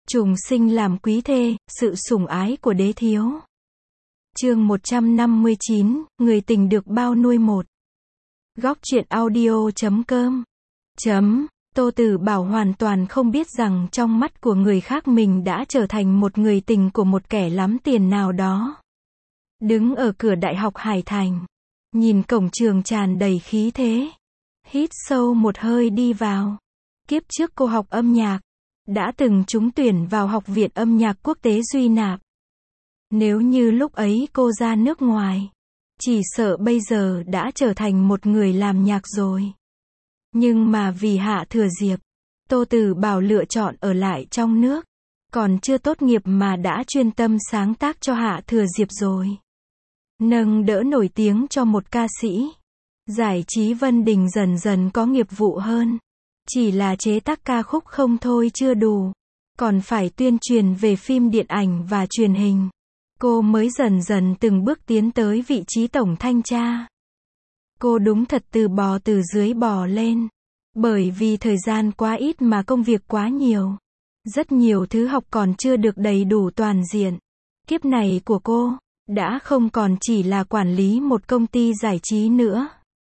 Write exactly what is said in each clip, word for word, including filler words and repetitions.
Trùng sinh làm quý thê, sự sủng ái của đế thiếu. Chương một trăm năm mươi chín, người tình được bao nuôi một. Góc truyện audio chấm com. Chấm. Tô Tử Bảo hoàn toàn không biết rằng trong mắt của người khác mình đã trở thành một người tình của một kẻ lắm tiền nào đó. Đứng ở cửa Đại học Hải Thành, nhìn cổng trường tràn đầy khí thế, hít sâu một hơi đi vào. Kiếp trước cô học âm nhạc, đã từng trúng tuyển vào Học viện Âm nhạc Quốc tế Duy Nạp. Nếu như lúc ấy cô ra nước ngoài, chỉ sợ bây giờ đã trở thành một người làm nhạc rồi. Nhưng mà vì Hạ Thừa Diệp, Tô Tử Bảo lựa chọn ở lại trong nước. Còn chưa tốt nghiệp mà đã chuyên tâm sáng tác cho Hạ Thừa Diệp rồi. Nâng đỡ nổi tiếng cho một ca sĩ. Giải trí Vân Đình dần dần có nghiệp vụ hơn. Chỉ là chế tác ca khúc không thôi chưa đủ. Còn phải tuyên truyền về phim điện ảnh và truyền hình. Cô mới dần dần từng bước tiến tới vị trí tổng thanh tra. Cô đúng thật từ bò từ dưới bò lên. Bởi vì thời gian quá ít mà công việc quá nhiều. Rất nhiều thứ học còn chưa được đầy đủ toàn diện. Kiếp này của cô, đã không còn chỉ là quản lý một công ty giải trí nữa.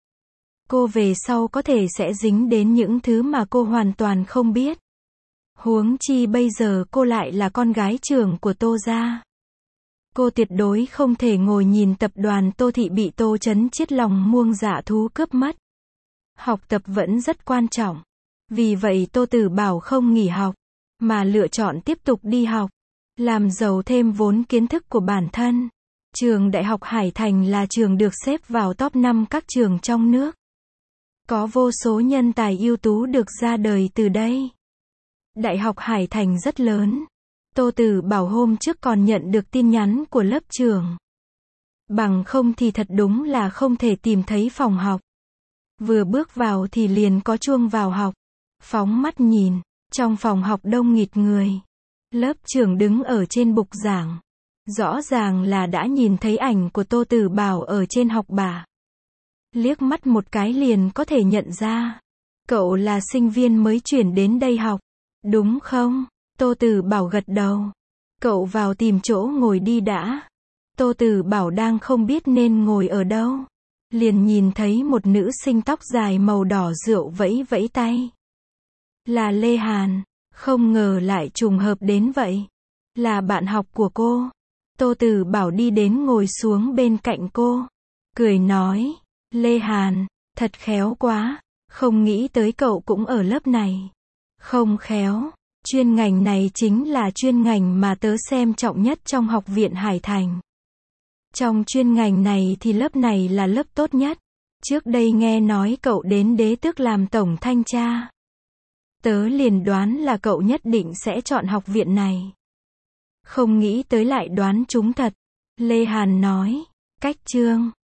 Cô về sau có thể sẽ dính đến những thứ mà cô hoàn toàn không biết. Huống chi bây giờ cô lại là con gái trưởng của Tô gia. Cô tuyệt đối không thể ngồi nhìn tập đoàn Tô Thị bị Tô Chấn Chiết lòng muông dạ thú cướp mất. Học tập vẫn rất quan trọng. Vì vậy Tô Tử Bảo không nghỉ học, mà lựa chọn tiếp tục đi học, làm giàu thêm vốn kiến thức của bản thân. Trường Đại học Hải Thành là trường được xếp vào top năm các trường trong nước. Có vô số nhân tài ưu tú được ra đời từ đây. Đại học Hải Thành rất lớn. Tô Tử Bảo hôm trước còn nhận được tin nhắn của lớp trưởng. Bằng không thì thật đúng là không thể tìm thấy phòng học. Vừa bước vào thì liền có chuông vào học. Phóng mắt nhìn, trong phòng học đông nghịt người. Lớp trưởng đứng ở trên bục giảng. Rõ ràng là đã nhìn thấy ảnh của Tô Tử Bảo ở trên học bả. Liếc mắt một cái liền có thể nhận ra. Cậu là sinh viên mới chuyển đến đây học, đúng không? Tô Tử Bảo gật đầu. Cậu vào tìm chỗ ngồi đi đã. Tô Tử Bảo đang không biết nên ngồi ở đâu. Liền nhìn thấy một nữ sinh tóc dài màu đỏ rượu vẫy vẫy tay. Là Lê Hàn, không ngờ lại trùng hợp đến vậy. Là bạn học của cô. Tô Tử Bảo đi đến ngồi xuống bên cạnh cô. Cười nói, Lê Hàn, thật khéo quá, không nghĩ tới cậu cũng ở lớp này. Không khéo, chuyên ngành này chính là chuyên ngành mà tớ xem trọng nhất trong Học viện Hải Thành. Trong chuyên ngành này thì lớp này là lớp tốt nhất. Trước đây nghe nói cậu đến đế tước làm tổng thanh tra. Tớ liền đoán là cậu nhất định sẽ chọn học viện này. Không nghĩ tới lại đoán trúng thật. Lê Hàn nói, cách chương.